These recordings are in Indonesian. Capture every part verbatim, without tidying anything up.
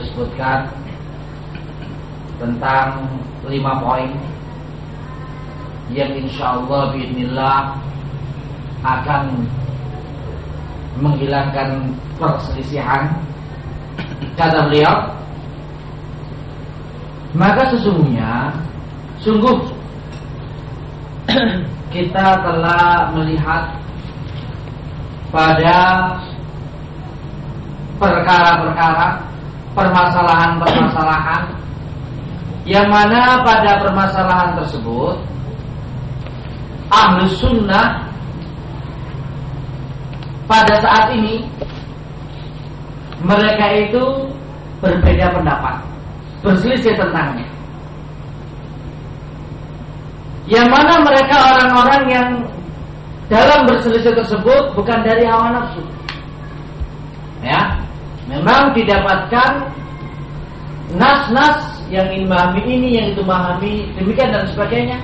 beliau sebutkan tentang lima poin yang insyaallah biidznillah akan menghilangkan perselisihan. Kata beliau, maka sesungguhnya sungguh kita telah melihat pada perkara-perkara, permasalahan-permasalahan yang mana pada permasalahan tersebut Ahlus Sunnah pada saat ini mereka itu berbeda pendapat, berselisih tentangnya. Yang mana mereka orang-orang yang dalam berselisih tersebut bukan dari hawa nafsu, ya, memang didapatkan nas-nas yang ini memahami ini, yang itu memahami demikian dan sebagainya,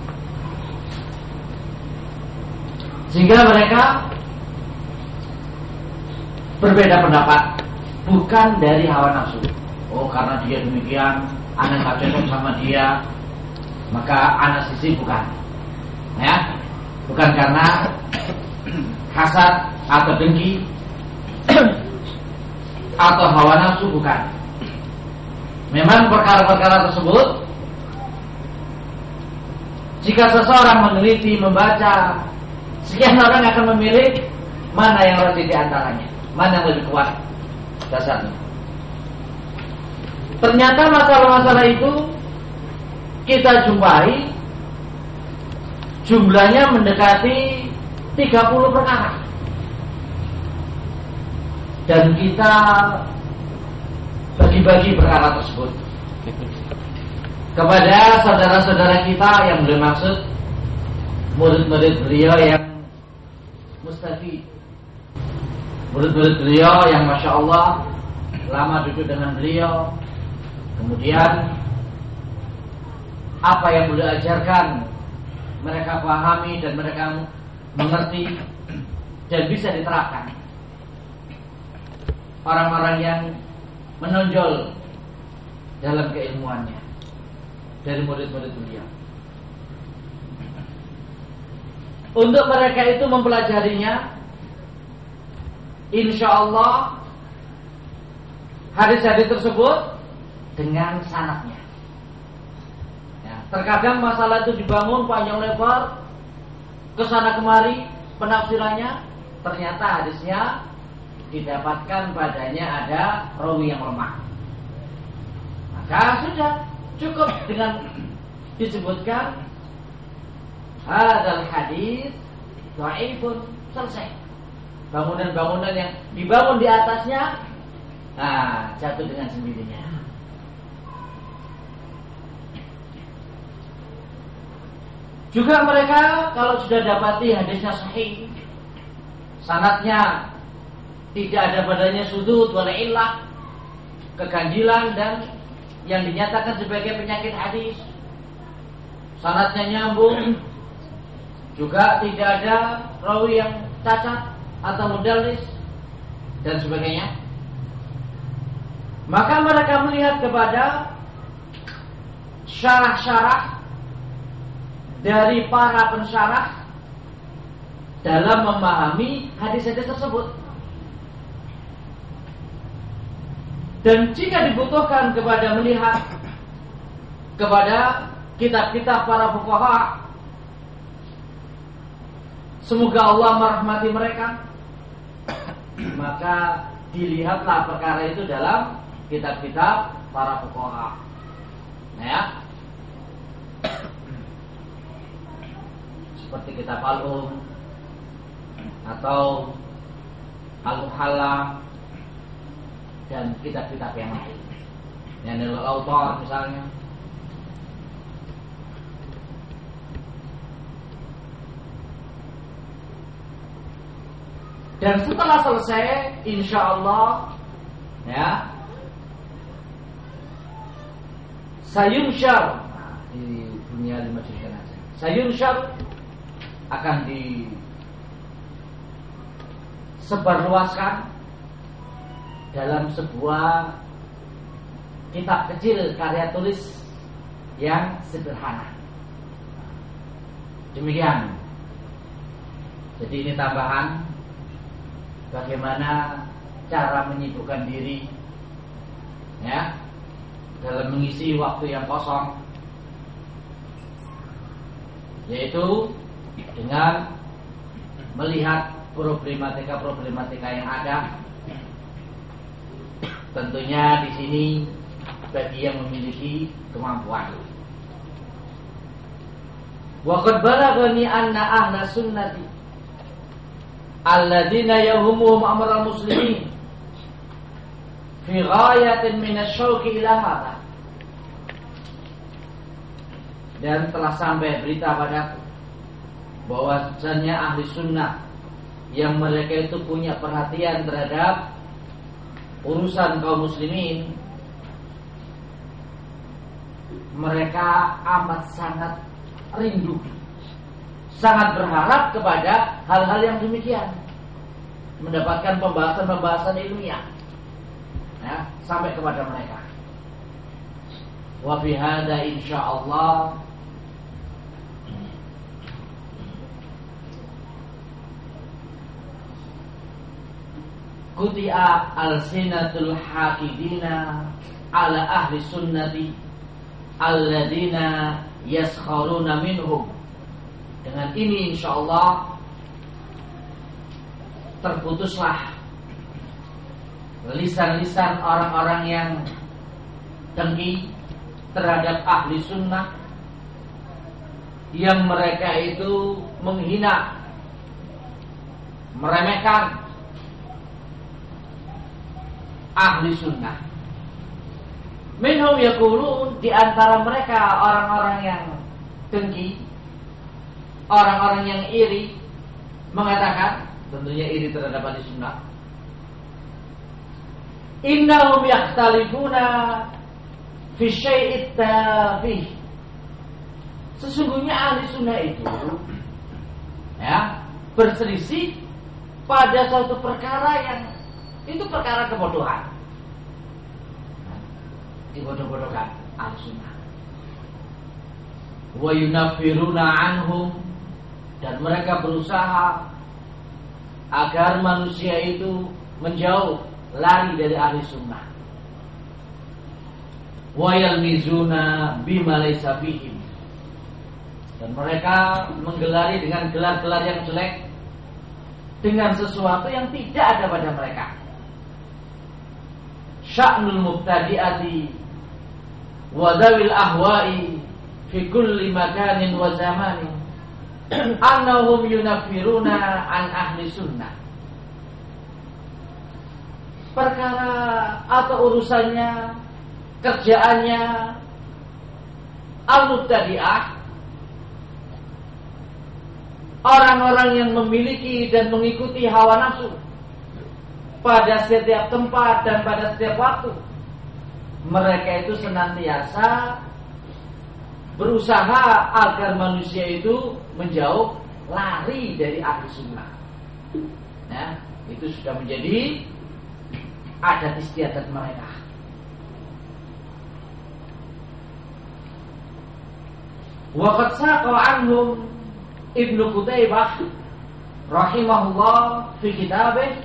sehingga mereka berbeda pendapat bukan dari hawa nafsu. Oh, karena dia demikian, anak tak cocok sama dia, maka anak sisi bukan, ya, bukan karena hasad atau dengki atau hawa nafsu, bukan. Memang perkara-perkara tersebut, jika seseorang meneliti, membaca, sekian orang akan memilih mana yang rajih di antaranya, mana yang lebih kuat dasarnya. Ternyata masalah-masalah itu kita jumpai jumlahnya mendekati tiga puluh perkara. Dan kita bagi-bagi perkara tersebut kepada saudara-saudara kita yang beliau maksud, murid-murid beliau yang mustafid, murid-murid beliau yang Masya Allah lama duduk dengan beliau, kemudian apa yang beliau ajarkan mereka pahami dan mereka mengerti dan bisa diterapkan. Orang-orang yang menonjol dalam keilmuannya dari murid-murid beliau. Untuk mereka itu mempelajarinya, insya Allah hadis-hadis tersebut dengan sanadnya. Ya, terkadang masalah itu dibangun panjang lebar kesana kemari penafsirannya, ternyata hadisnya didapatkan padanya ada rawi yang lemah. Maka sudah cukup dengan disebutkan hadzal hadis dhaifun, selesai. Bangunan-bangunan yang dibangun di atasnya, nah, jatuh dengan sendirinya. Juga mereka kalau sudah dapati hadisnya sahih, sanadnya tidak ada padanya sudud wala illah, keganjilan dan yang dinyatakan sebagai penyakit hadis, sanadnya nyambung, juga tidak ada rawi yang cacat atau mudallis dan sebagainya, maka mereka melihat kepada syarah-syarah dari para pensyarah dalam memahami hadis-hadis tersebut. Dan jika dibutuhkan kepada melihat kepada kitab-kitab para fuqaha, semoga Allah merahmati mereka, maka dilihatlah perkara itu dalam kitab-kitab para fuqaha. Nah, ya, seperti kitab Al-Um atau Al-Muhalla dan kitab-kitab yang lain, yang Nailul Awtar misalnya. Dan setelah selesai, insya Allah, ya, sayunsyar, nah, di dunia lima juta aja, sayunsyar akan disebarluaskan dalam sebuah kitab kecil karya tulis yang sederhana. Demikian. Jadi ini tambahan bagaimana cara menyibukkan diri ya dalam mengisi waktu yang kosong, yaitu dengan melihat problematika-problematika yang ada. Tentunya di sini bagi yang memiliki kemampuan. Wa qad balaghani anna ahla sunnati alladzina yahumuhum amral muslimin fi ghayatin min asy-syauqi ila hadha. Dan telah sampai berita padaku bahwasanya ahli sunnah yang mereka itu punya perhatian terhadap urusan kaum muslimin, mereka amat sangat rindu, sangat berharap kepada hal-hal yang demikian, mendapatkan pembahasan-pembahasan ilmiah ya, sampai kepada mereka. Wa fi hadza insyaallah quti'a al-sinatul haqidina ala ahli sunnati alladzina yaskharuna minhum. Dengan ini insyaallah terputuslah lisan-lisan orang-orang yang dengki terhadap ahli sunnah, yang mereka itu menghina, meremehkan ahli sunnah. Minhum yaqulun, di antara mereka orang-orang yang dengki, orang-orang yang iri, mengatakan, tentunya iri terhadap ahli sunnah, innahum yakhtalifuna fi syai'it tafih. Sesungguhnya ahli sunnah itu ya berselisih pada suatu perkara yang itu perkara kebodohan. Dibodoh-bodohkan ahli sunnah. Wa yunaffiruna anhum, dan mereka berusaha agar manusia itu menjauh, lari dari ahli sunnah. Wa yalmizuna bima laysa fihim, dan mereka menggelari dengan gelar-gelar yang jelek, dengan sesuatu yang tidak ada pada mereka. Sya'nul mubtadi'ati wa dzawil ahwa'i fi kulli makanin wa zamanin annahum yunaffiruna an ahli sunnah. Perkara atau urusannya, kerjaannya al-mubtadi'ah, orang-orang yang memiliki dan mengikuti hawa nafsu pada setiap tempat dan pada setiap waktu. Mereka itu senantiasa berusaha agar manusia itu menjauh, lari dari ahli sunnah. Nah, itu sudah menjadi adat istiadat mereka. Wa qad saqa anhum Ibnu Qutaibah rahimahullah fi kitabih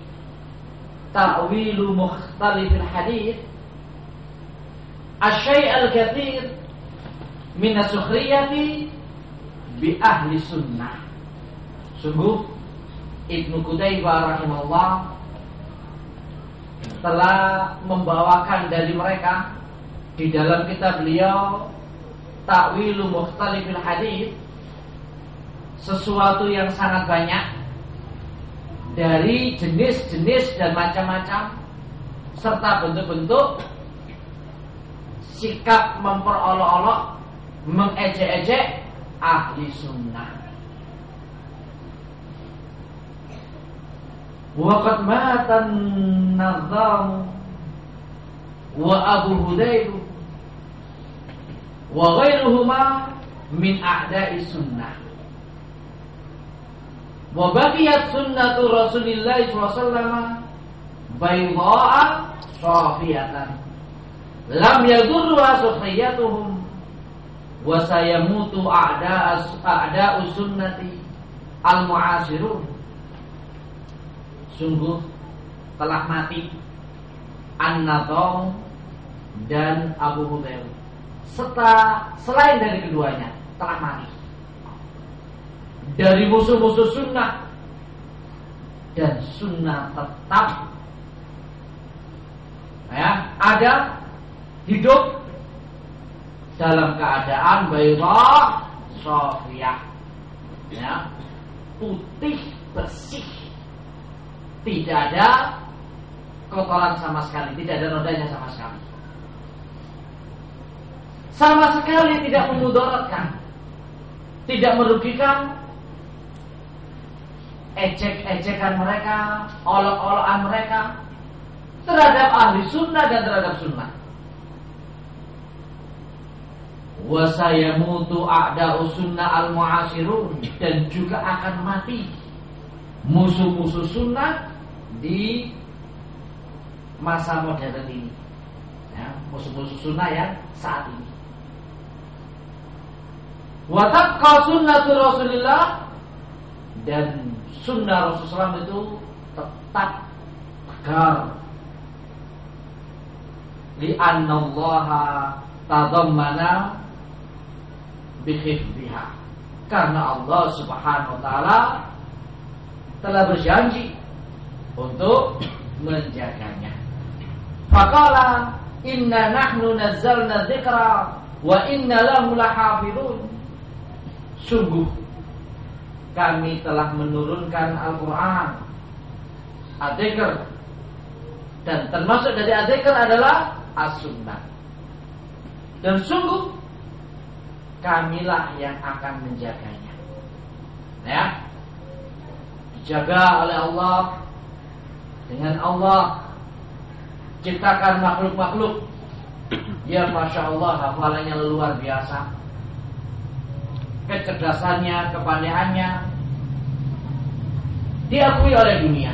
Ta'wilu Mukhtalifil Hadits Asy-syai' al-katsir min as-sukhriyati bi ahli sunnah. Sungguh Ibnu Qutaibah rahimahullah telah membawakan dari mereka di dalam kitab beliau Ta'wilu Mukhtalifil Hadits sesuatu yang sangat banyak dari jenis-jenis dan macam-macam serta bentuk-bentuk sikap memperolok-olok, mengejek-ejek ahli sunnah. Wa qad matan Nadham wa Abu Hudayb wa ghairuhuma min a'da'i sunnah. Wa baqiyat sunnatu Rasulillah sallallahu alaihi wasallam baydha'a shafiyatan lam yadurru sukhiyatuhum wa sayamutu a'da a'da'u sunnati al-mu'asirun. Sungguh telah mati An-Nadham dan Abu Hudayl, serta selain dari keduanya telah mati dari musuh-musuh sunnah, dan sunnah tetap ya ada hidup dalam keadaan bayda shafiyah, ya, putih bersih, tidak ada kotoran sama sekali, tidak ada nodanya sama sekali, sama sekali tidak memudaratkan, tidak merugikan. Ejek-ejekan mereka, olok-olokan mereka terhadap ahli sunnah dan terhadap sunnah. Wa sayamutu a'da'u sunnah al-mu'asirun, dan juga akan mati musuh-musuh sunnah di masa modern ini, ya, musuh-musuh sunnah yang saat ini. Wa tabqa sunnatu Rasulillah, dan sunnah Rasulullah itu tetap tegar. Li'annallaha tadammana bihifdhiha, karena Allah Subhanahu wa taala telah berjanji untuk menjaganya. Faqala inna nahnu nazzalna dzikra wa inna lahu lahafizun. Sungguh kami telah menurunkan Al-Quran, Adzikr, dan termasuk dari Adzikr adalah As-Sunnah, dan sungguh kamilah yang akan menjaganya, ya, dijaga oleh Allah. Dengan Allah ciptakan makhluk-makhluk yang Masya Allah hafalannya luar biasa, kecerdasannya, kepandaiannya diakui oleh dunia.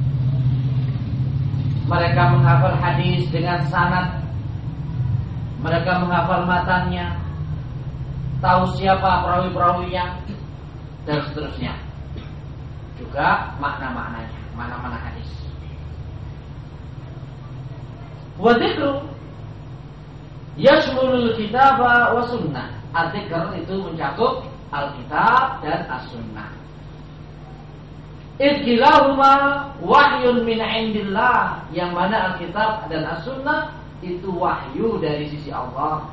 Mereka menghafal hadis dengan sanad, mereka menghafal matanya, tahu siapa perawi-perawinya, dan seterusnya. Juga makna-maknanya, makna-makna hadis. Wa dzikru yashmulul kitaba wa sunnah. Al-Dzikr itu mencakup Alkitab dan As-Sunnah. Idkilahuma wahyun min indillah, yang mana Alkitab dan As-Sunnah itu wahyu dari sisi Allah.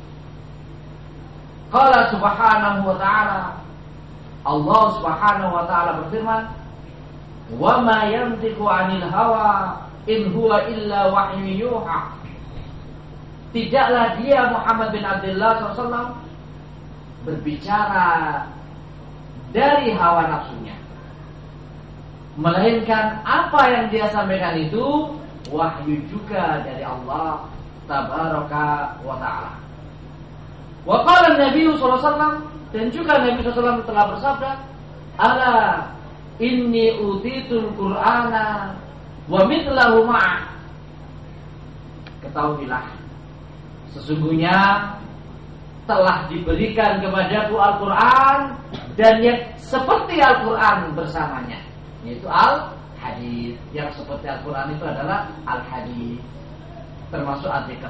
Qala subhanahu wa ta'ala, Allah Subhanahu wa ta'ala berfirman, wa ma yantiqu 'anil hawa in huwa illa wahyu yuha. Tidaklah dia Muhammad bin Abdullah shallallahu alaihi wasallam berbicara dari hawa nafsunya, melainkan apa yang dia sampaikan itu wahyu juga dari Allah tabaraka wa ta'ala. Wa qala Nabi sallallahu alaihi wasallam, dan juga Nabi sallallahu alaihi wasallam telah bersabda, ala inni utitul qur'ana wa mithlahu ma'ah. Ketahuilah, sesungguhnya telah diberikan kepadaku Al-Quran dan yang seperti Al-Quran bersamanya, yaitu Al-Hadis. Yang seperti Al-Quran itu adalah Al-Hadis, termasuk Al-Dzikr.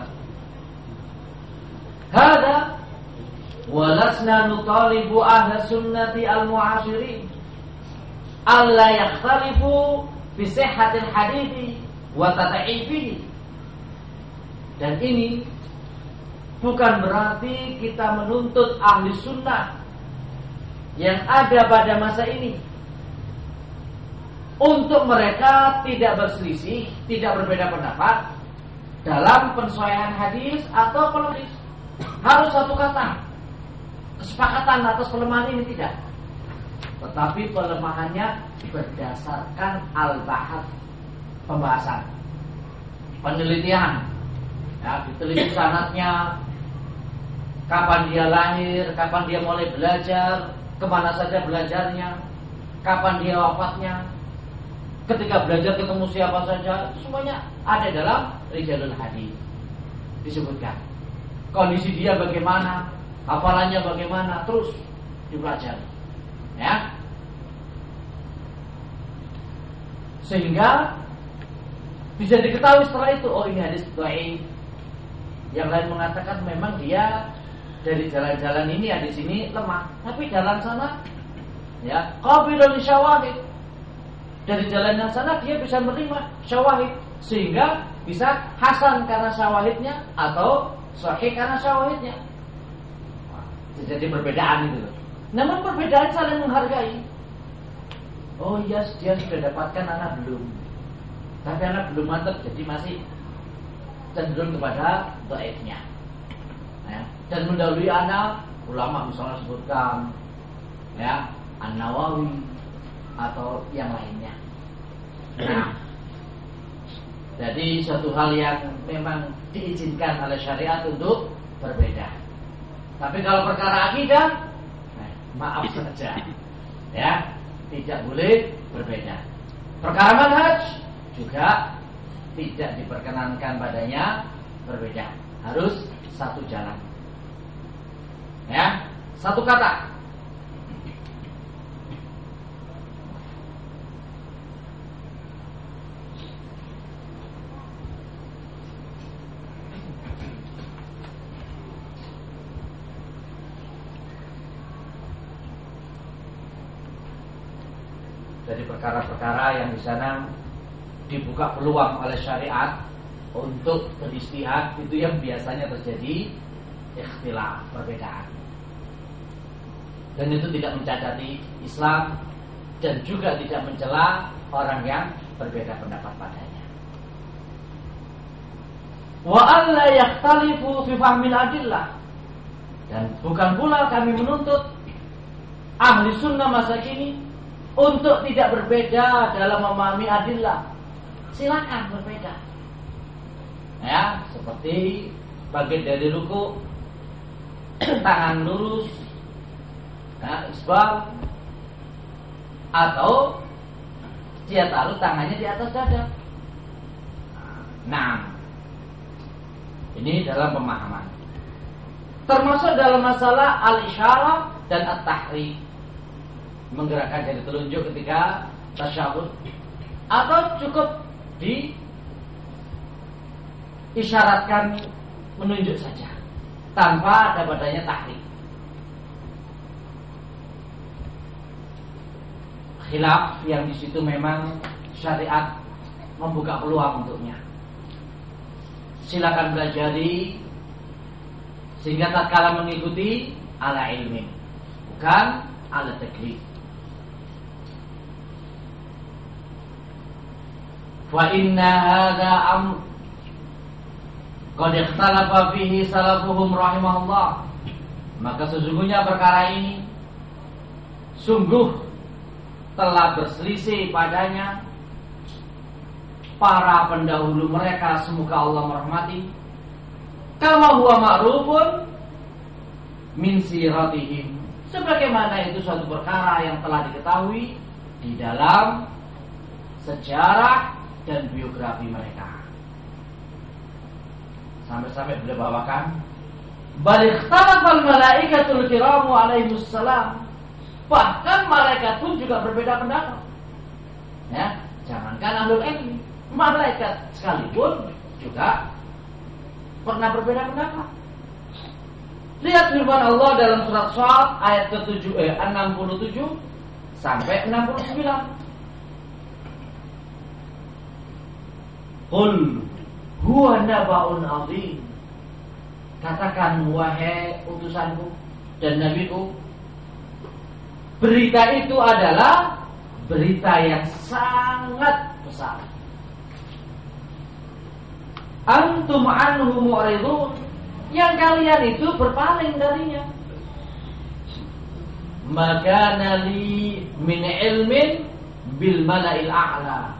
Hada walasna nutalibu ahla sunnati al-mu'ashirin alla yakhtalifu fi sihhatil hadithi wa tad'ifihi. Dan ini bukan berarti kita menuntut ahli sunnah yang ada pada masa ini untuk mereka tidak berselisih, tidak berbeda pendapat dalam pensuaian hadis atau pelemahan. Harus satu kata, kesepakatan atas pelemahan ini tidak. Tetapi pelemahannya berdasarkan al-bahats, pembahasan, penelitian, ya, diteliti sanadnya, kapan dia lahir, kapan dia mulai belajar, kemana saja belajarnya, kapan dia wafatnya, ketika belajar ketemu siapa saja, itu semuanya ada dalam Rijalul Hadis. disebutkan. Kondisi dia bagaimana, hafalannya bagaimana, terus dipelajari. Ya. Sehingga bisa diketahui setelah itu, oh ini hadis dhaif. Yang lain mengatakan memang dia dari jalan-jalan ini hadis ini lemah, tapi jalan sana ya qabilul syawahid. Dari jalan yang sana dia bisa menerima syawahid, sehingga bisa hasan karena syawahidnya atau sahih karena syawahidnya. Jadi perbedaan itu. Namun perbedaan saling menghargai. Oh iya, dia sudah dapatkan, anak belum. Tapi anak belum mantap, jadi masih cenderung kepada dhaifnya. Ya. Dan mendahului anak, ulama misalnya sebutkan ya An-Nawawi atau yang lainnya. Nah, jadi suatu hal yang memang diizinkan oleh syariat untuk berbeda. Tapi kalau perkara akidah, nah, maaf saja, ya tidak boleh berbeda. Perkara manhaj juga tidak diperkenankan padanya berbeda. Harus satu jalan. Ya, satu kata. Dari perkara-perkara yang di sana dibuka peluang oleh syariat untuk beristihad, itu yang biasanya terjadi ikhtilaf, perbedaan. Dan itu tidak mencacati Islam dan juga tidak mencela orang yang berbeda pendapat padanya. Wa alla yakhtalifu fi fahmil adillah. Dan bukan pula kami menuntut ahli sunnah masa kini untuk tidak berbeda dalam memahami adillah. Silakan berbeda. Ya, seperti bagian dari ruku, tangan lurus, ya, isbal, atau dia taruh tangannya di atas dada. Nah, ini dalam pemahaman. Termasuk dalam masalah al-isyarah dan at-tahrik, menggerakkan jari telunjuk ketika tasyahud, atau cukup diisyaratkan menunjuk saja tanpa ada padanya tahrik. Khilaf yang di situ memang syariat membuka peluang untuknya. Silakan pelajari sehingga tatkala mengikuti ala ilmi, bukan ala taklif. Wa inna hadza amr qad ikhtalafa fihi salafuhum rahimahullah. Maka sesungguhnya perkara ini sungguh telah berselisih padanya para pendahulu mereka, semoga Allah merahmati. Kama huwa ma'rufun min siratihim, sebagaimana itu suatu perkara yang telah diketahui di dalam sejarah dan biografi mereka. Sampai-sampai beliau bawakan bal ikhtalafal malaikatul kiramu alaihimus salam, bahkan malaikat pun juga berbeda pendapat. Ya, jangankan ahlul ilmi, malaikat sekalipun juga pernah berbeda pendapat. Lihat firman Allah dalam surat Shad ayat ketujuh, eh, enam puluh tujuh sampai enam puluh sembilan. Qul huwa naba'un 'adzim. Katakan wahai utusanku dan nabiku, berita itu adalah berita yang sangat besar. Antum anhu mu'ridun, yang kalian itu berpaling darinya. Maka nali min ilmin bil mala'il a'la,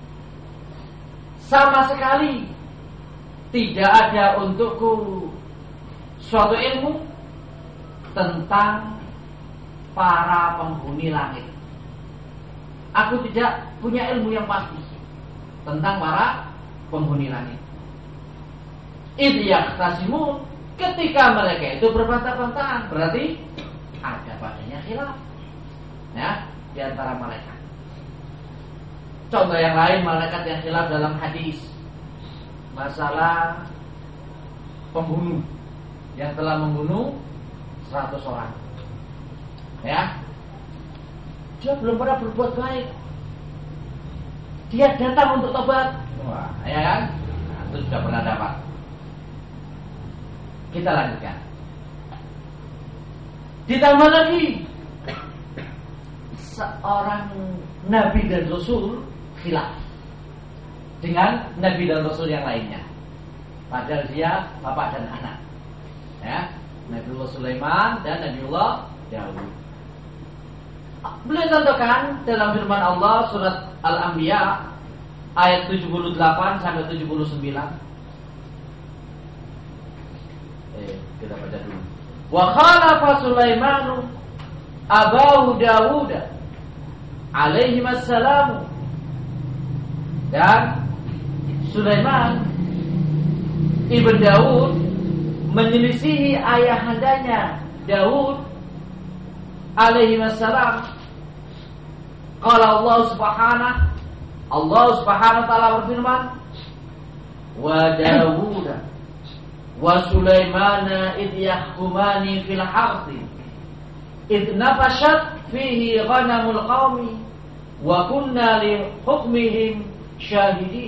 sama sekali tidak ada untukku suatu ilmu tentang para penghuni langit. Aku tidak punya ilmu yang pasti tentang para penghuni langit. idh yahtasimun, ketika mereka itu berbantah-bantahan, berarti ada padanya khilaf ya di antara malaikat. Contoh yang lain malaikat yang khilaf dalam hadis masalah pembunuh yang telah membunuh seratus orang. Ya. Dia belum pernah berbuat baik. Dia datang untuk tobat. Wah, ya kan? Nah, itu sudah pernah dapat. Kita lanjutkan. Ditambah lagi seorang nabi dan rasul khilaf dengan nabi dan rasul yang lainnya. Padahal dia bapak dan anak. Ya, Nabiullah Sulaiman dan Nabiullah Daud. Beliau contohkan dalam firman Allah surat Al-Anbiya ayat tujuh puluh delapan sampai tujuh puluh sembilan. Eh, kita baca dulu. Wa khalafa Sulaimanu abahu Dawud alaihi wassalam. Dan Sulaiman ibn Daud menyelisihi ayahandanya Daud alaihi wassalam. Qala Allah subhanahu Allah subhanahu wa ta'ala berfirman, wa Dawud wa Sulaimana idh yahkumani fil harthi idh nafashat fihi ghanamul qaumi wa kunna li hukmihim syahidin.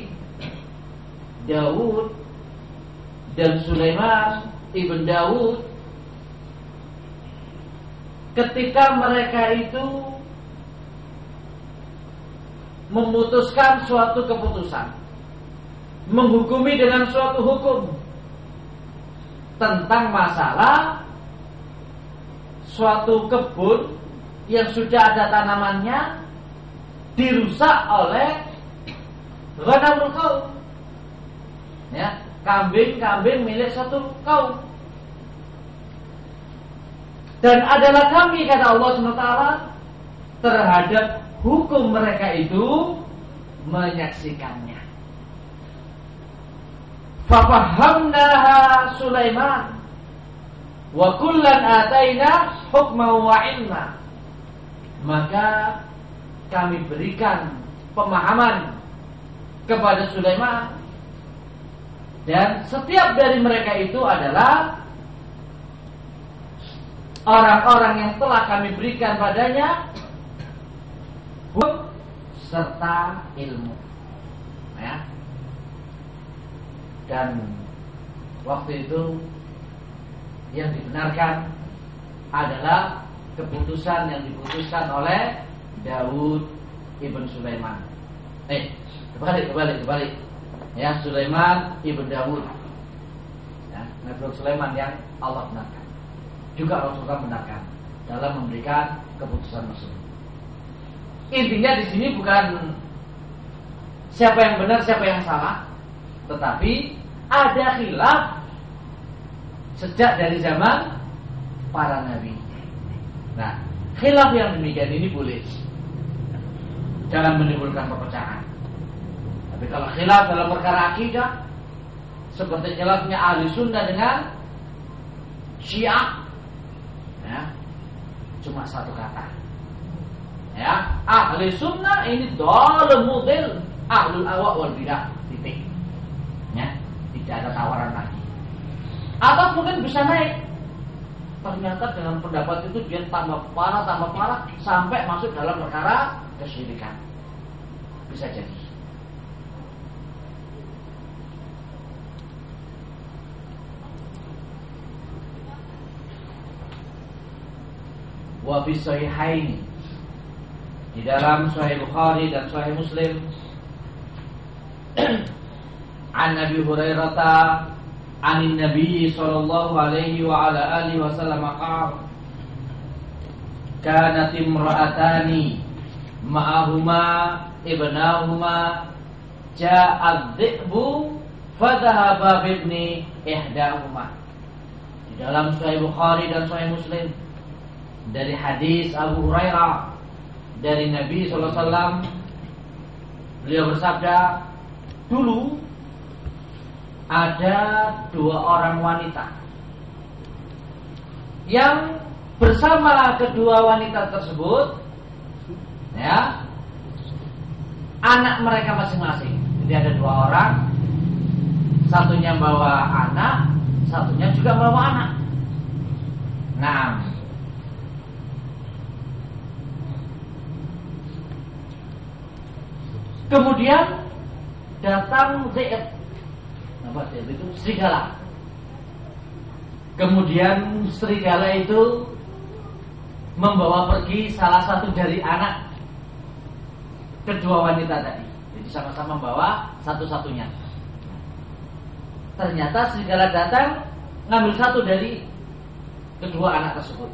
Daud dan Sulaiman ibn Daud ketika mereka itu memutuskan suatu keputusan, menghukumi dengan suatu hukum tentang masalah suatu kebun yang sudah ada tanamannya dirusak oleh ghanamul qaum, ya, kambing-kambing milik satu kaum. Dan adalah kami, kata Allah subhanahu wa taala, terhadap hukum mereka itu menyaksikannya. Fafahamnaha Sulaiman wa kullan ataina hukman wa ilma. Maka kami berikan pemahaman kepada Sulaiman, dan setiap dari mereka itu adalah orang-orang yang telah kami berikan padanya hukum serta ilmu, ya. Dan waktu itu yang dibenarkan adalah keputusan yang diputuskan oleh Daud ibn Sulaiman. Eh, kebalik, kebalik, kebalik. Ya, Sulaiman ibn Daud. Ya, Nabi Sulaiman yang Allah benarkan. Juga Rasulullah benarkan dalam memberikan keputusan tersebut. Intinya di sini bukan siapa yang benar, siapa yang salah, tetapi ada khilaf sejak dari zaman para nabi. Nah, khilaf yang demikian ini boleh, jangan menimbulkan perpecahan. Tapi kalau khilaf dalam perkara akidah, seperti khilafnya ahli sunnah dengan Syiah, ya, cuma satu kata, ya, ahli sunnah ini dalam model ahlul ahwa wal bidah, titik, ya, tidak ada tawaran lagi. Atau mungkin bisa naik, ternyata dengan pendapat itu dia tambah parah, tambah parah sampai masuk dalam perkara kesyirikan, bisa jadi. Wa fi sahihaini, di dalam Sahih Bukhari dan Sahih Muslim, an Nabi Hurairah an Nabi sallallahu alaihi wa ala alihi wasallam qala kanat imra'atani ma'ahuma ibnahuma ja'a dhi'bu fadhahaba bibni ihdahuma. Di dalam Sahih Bukhari dan Sahih Muslim dari hadis Abu Hurairah dari Nabi sallallahu alaihi wasallam, beliau bersabda, dulu ada dua orang wanita yang bersama kedua wanita tersebut, ya, anak mereka masing-masing. Jadi ada dua orang, satunya bawa anak, satunya juga bawa anak. Nah, kemudian datang Zaid, apa Zaid itu serigala. Kemudian serigala itu membawa pergi salah satu dari anak kedua wanita tadi. Jadi sama-sama membawa satu-satunya. Ternyata serigala datang ngambil satu dari kedua anak tersebut.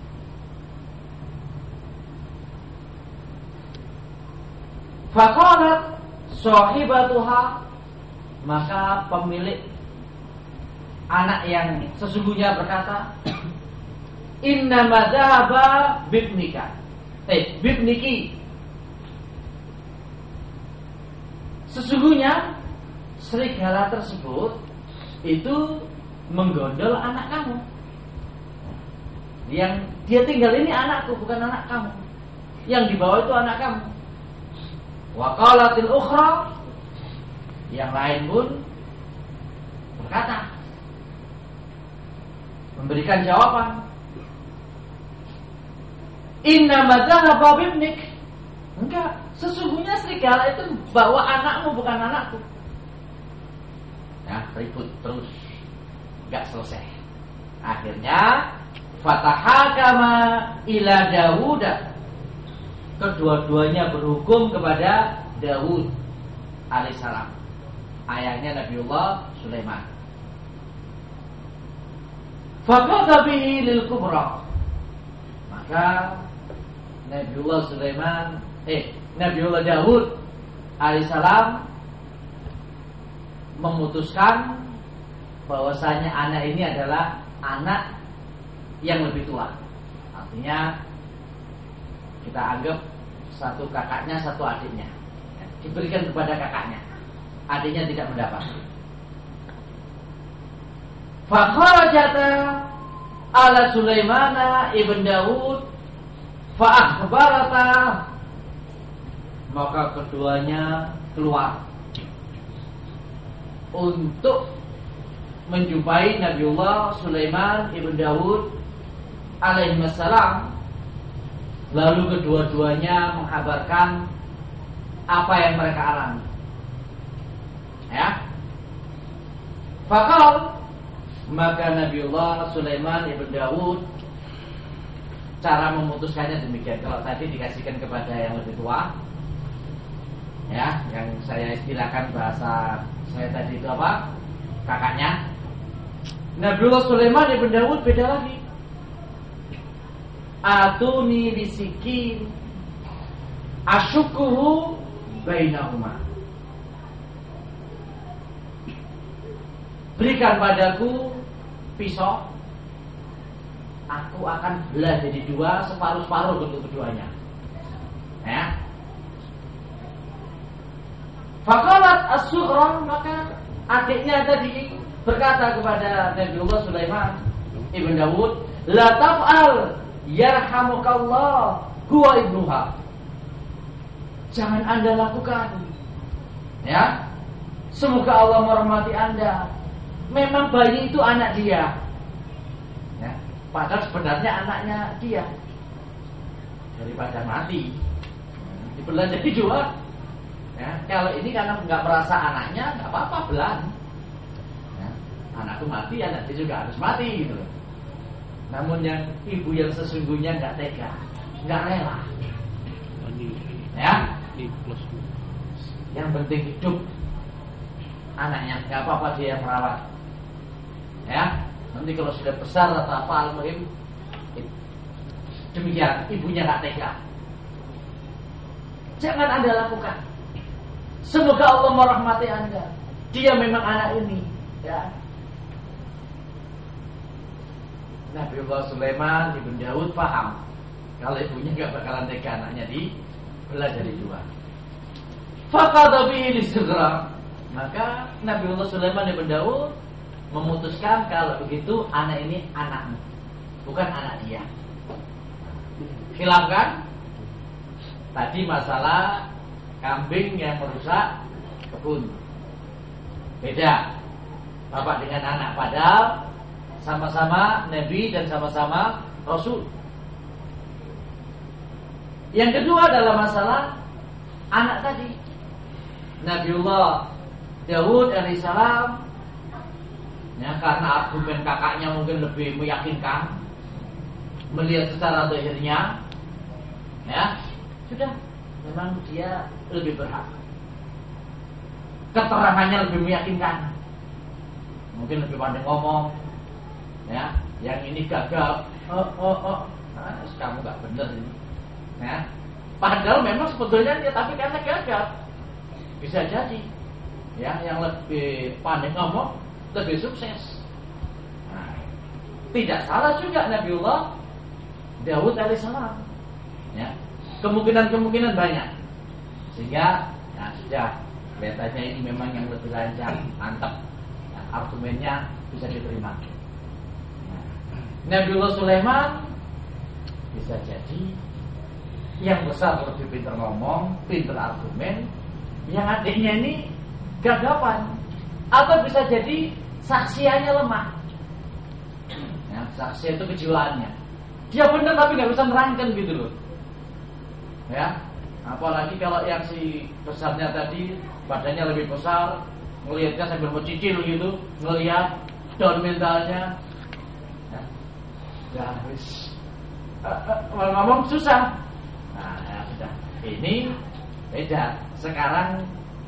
Faqalat sahibatuha, maka pemilik anak yang sesungguhnya berkata, innama dhahaba bibnika, eh bibniki, sesungguhnya serigala tersebut itu menggondol anak kamu. Yang dia tinggal ini anakku, bukan anak kamu. Yang dibawa itu anak kamu. Wa qalatil ukhra, yang lain pun berkata, memberikan jawaban, innama dhahaba bibnik, enggak, sesungguhnya serigala itu bawa anakmu, bukan anakku. Nah, ribut terus, enggak selesai. Akhirnya fatahakama ila Dawud, kedua-duanya berhukum kepada Daud alaihissalam, ayahnya Nabiullah Sulaiman. Faqadha bihi lil kubra, maka Nabiullah Sulaiman eh Nabiullah Daud alaihissalam memutuskan bahwasanya anak ini adalah anak yang lebih tua. Artinya kita anggap satu kakaknya, satu adiknya, ya, diberikan kepada kakaknya, adiknya tidak mendapat. Fakharajata ala Sulaimana ibn Daud fa'akhbarata, maka keduanya keluar untuk menjumpai Nabiullah Sulaiman ibn Daud alaihissalam. Lalu kedua-duanya menghabarkan apa yang mereka alami. Ya. Fakal, maka Nabiullah Sulaiman ibn Daud, cara memutuskannya demikian. Kalau tadi dikasihkan kepada yang lebih tua, ya, yang saya istilahkan bahasa saya tadi itu apa? Kakaknya. Nabiullah Sulaiman ibn Daud beda lagi. Atuni bisikin asyukuhu bainahuma, berikan padaku pisau, aku akan belah jadi dua, separuh-separuh untuk keduanya. Ya. Faqalat as-sughra, maka adiknya tadi berkata kepada Nabiullah Sulaiman ibn Daud, la taf'al yarhamukallah huwa ibnuha, jangan Anda lakukan, ya, semoga Allah merahmati Anda, memang bayi itu anak dia, ya, padahal sebenarnya anaknya dia. Daripada mati dibelah jadi dua, ya, kalau ini karena nggak merasa anaknya, nggak apa-apa belah, ya, anakku mati, anak dia juga harus mati gitu. Namun yang ibu yang sesungguhnya nggak tega, nggak rela, ya. Yang penting hidup anaknya, nggak apa-apa dia yang merawat, ya. Nanti kalau sudah besar atau apa, al-muhim demikian, ibunya nggak tega. Jangan Anda lakukan. Semoga Allah merahmati Anda. Dia memang anak ini, ya. Nabiullah Sulaiman ibn Daud paham kalau ibunya nggak bakalan tega anaknya dibelah jadi dua. Faqadha bihi lis-sughra, Maka Nabiullah Sulaiman ibn Daud memutuskan kalau begitu anak ini anakmu, bukan anak dia. Khilaf kan? Tadi masalah kambing yang merusak kebun. Beda bapak dengan anak, padahal sama-sama Nabi dan sama-sama Rasul. Yang kedua adalah masalah anak tadi. Nabiullah Daud alaihissalam, ya, karena argumen kakaknya mungkin lebih meyakinkan, melihat secara zahirnya, ya sudah, memang dia lebih berhak. Keterangannya lebih meyakinkan, mungkin lebih pandai ngomong, ya. Yang ini gagal, oh oh oh, nah, kamu nggak bener ini, ya. Padahal memang sebetulnya dia, tapi karena gagal, bisa jadi, ya, yang lebih pandai ngomong lebih sukses. Nah, tidak salah juga Nabiullah Daud alaihissalam, ya. Kemungkinan-kemungkinan banyak, sehingga ya sudah, kelihatannya ini memang yang lebih lancar, mantap, ya, argumennya bisa diterima. Nah, Nabiullah Sulaiman bisa jadi yang besar lebih pintar ngomong, pintar argumen, yang adiknya ini gagapan, atau bisa jadi saksiannya lemah, ya, saksi itu kejiwaannya, dia benar tapi nggak bisa nerangkan gitu loh, ya. Apalagi kalau yang si besarnya tadi badannya lebih besar, ngelihatnya sambil mencicil gitu, ngelihat down mentalnya, ya, ya wis, uh, uh, ngomong susah. Nah, ya sudah, ini beda. Sekarang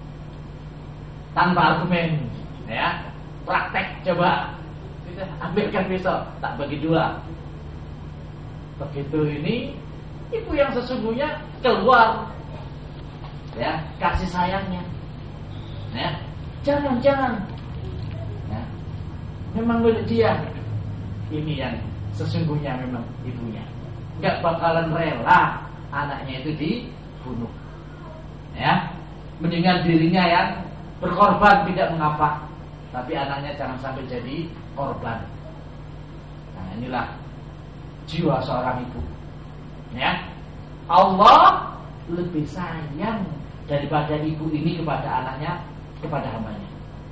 tanpa argumen, ya, praktek coba, kita ambilkan pisau, tak bagi dua. Begitu ini, ibu yang sesungguhnya keluar, ya, kasih sayangnya, ya, jangan jangan, ya, memang milik dia. Ini yang sesungguhnya memang ibunya, nggak bakalan rela anaknya itu dibunuh, ya. Mendingan dirinya yang berkorban tidak mengapa, tapi anaknya jangan sampai jadi korban. Nah, inilah jiwa seorang ibu, ya. Allah lebih sayang daripada ibu ini kepada anaknya, kepada hambanya.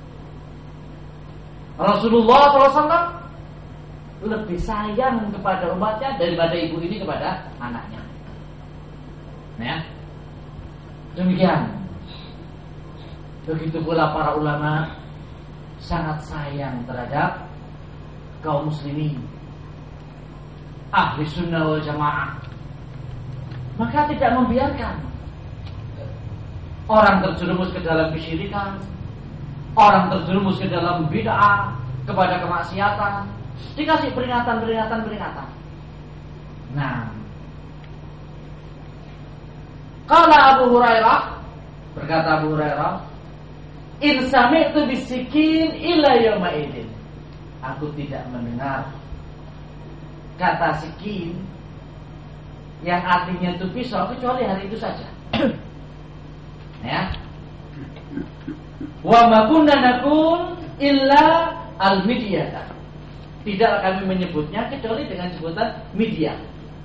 Rasulullah shallallahu alaihi wasallam lebih sayang kepada umatnya daripada ibu ini kepada anaknya, ya. Demikian. Begitu pula para ulama sangat sayang terhadap kaum muslimin, ahli sunnah wal jamaah. Maka tidak membiarkan orang terjerumus ke dalam kesyirikan, orang terjerumus ke dalam bid'ah, kepada kemaksiatan, dikasih peringatan, peringatan, peringatan. Nah, qala Abu Hurairah, berkata Abu Hurairah, in sami'tu bisikin illa yawma idin, aku tidak mendengar kata sikin yang artinya itu pisau kecuali hari itu saja. Ya. Wa ma kunna nakun illa al-midyah. Tidak kami menyebutnya kecuali dengan sebutan media.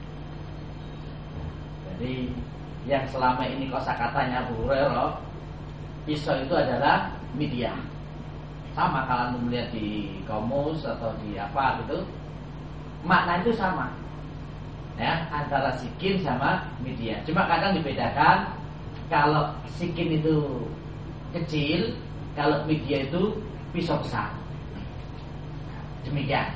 Jadi yang selama ini kosakatanya Abu Hurairah, pisau itu adalah media. Sama kalau anda melihat di kamus atau di apa gitu, makna itu sama, ya, antara sikin sama media. Cuma kadang dibedakan, kalau sikin itu kecil, kalau media itu pisau besar. Demikian.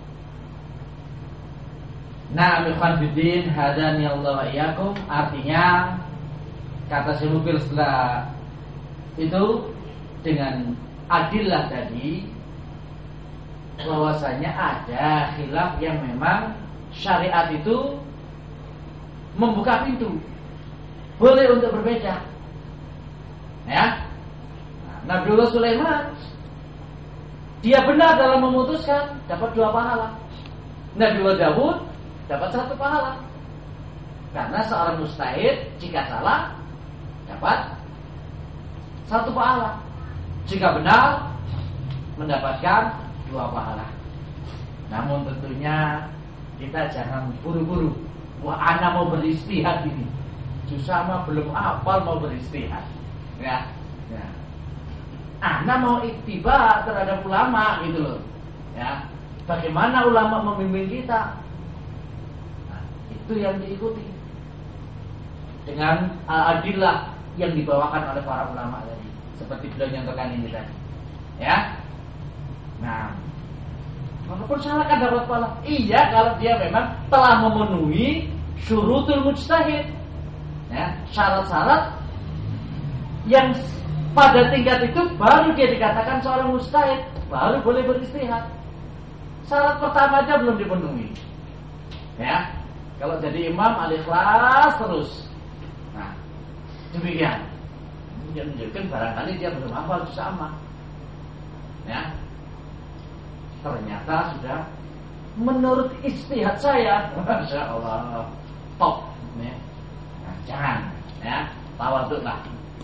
Nah, ikhwan fiddin, hadani Allah wa iyyakum, artinya kata Syekh setelah itu dengan adillah tadi, bahwasanya ada khilaf yang memang syariat itu membuka pintu, boleh untuk berbeda, ya. Nah, Nabiullah Sulaiman dia benar dalam memutuskan, dapat dua pahala. Nabiullah Daud dapat satu pahala, karena seorang mujtahid jika salah dapat satu pahala. Jika benar, mendapatkan dua pahala. Namun tentunya kita jangan buru-buru. Wah, ana mau beristihad ini. Jusama belum hafal mau beristihad. Ya, ya. Ana mau ittiba terhadap ulama gitu loh. Ya. Bagaimana ulama membimbing kita? Nah, itu yang diikuti. Dengan adillah yang dibawakan oleh para ulama tadi. Seperti beliau nyatakan ini tadi. Ya. Nah, walaupun salah kan dapat pahala. Iya, kalau dia memang telah memenuhi syurutul mujtahid. Ya, syarat-syarat yang pada tingkat itu baru dia dikatakan seorang mujtahid, baru boleh beristihad. Syarat pertama aja belum dipenuhi. Ya. Kalau jadi imam al-ikhlas terus. Nah, demikian. Yang menunjukkan barangkali dia belum hafal sama. Ya. Ternyata sudah menurut ijtihad saya, masya Allah, top. Ya. Nah, jangan, ya, tawaduklah.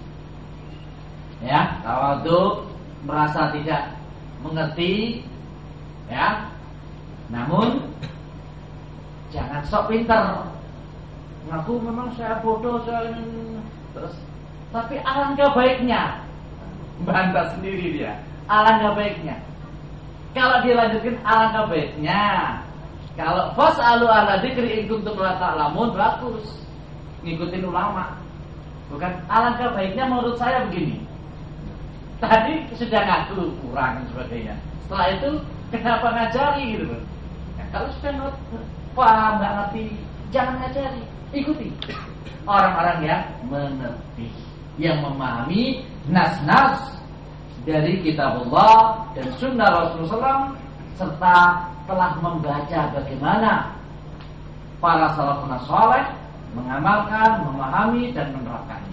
Ya, tawaduk, merasa tidak mengerti, ya. Namun jangan sok pintar. Ngaku memang saya bodoh, saya terus. Tapi alangkah baiknya, bantah sendiri dia. Alangkah baiknya. Kalau dilanjutkan alangkah baiknya. Kalau fas'alu ala dzikri in kuntum la ta'lamun, bagus. Ngikutin ulama. Bukan alangkah baiknya menurut saya begini. Tadi sudah ngaku kurang dan sebagainya. Setelah itu kenapa ngajari gitu loh. Nah, kalau sudah nggak paham, nggak ngerti, jangan ngajari. Ikuti orang-orang yang mengerti, yang memahami nas-nas dari kitabullah dan sunnah Rasulullah shallallahu alaihi wasallam, serta telah membaca bagaimana para salafun saleh mengamalkan, memahami dan menerapkannya.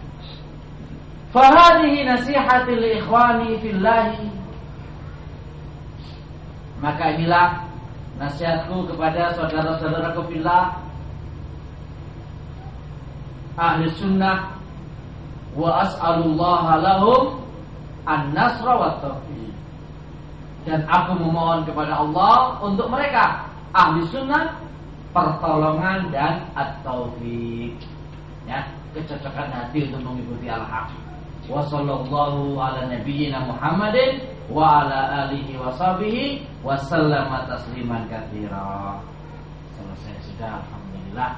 Fahadihi nasihati li ikhwani fillahi. Maka inilah nasihatku kepada saudara-saudaraku fillah ahli sunnah, wa as'alullaha lahum an-nasra wa taufiq. Dan aku memohon kepada Allah untuk mereka ahli sunnah pertolongan dan at-taufiq, ya, kecocokan hati untuk mengikuti al-haq. Wa sallallahu ala nabiyyina Muhammadin wa ala alihi wa sahbihi wa sallama tasliman katsira. Selesai sudah, alhamdulillah.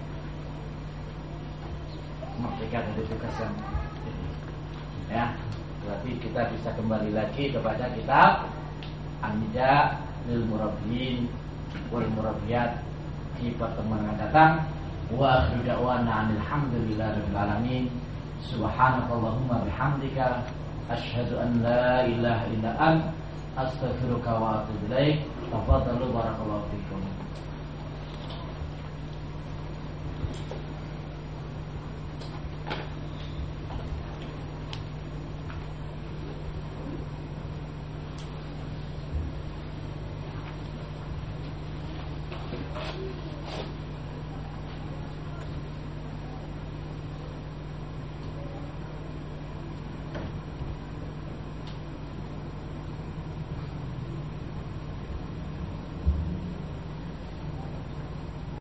Merdeka dari tugas yang ini. Ya, berarti kita bisa kembali lagi kepada kitab An-Nida lil Murabbiin wal Murabbiyat di pertemuan yang datang. Wa akhiru da'wana alhamdulillahirabbil alamin. Subhanakallahumma bihamdika asyhadu an la ilaha illa anta astaghfiruka wa atubu ilaik. Tafadhalu barakallahu fikum.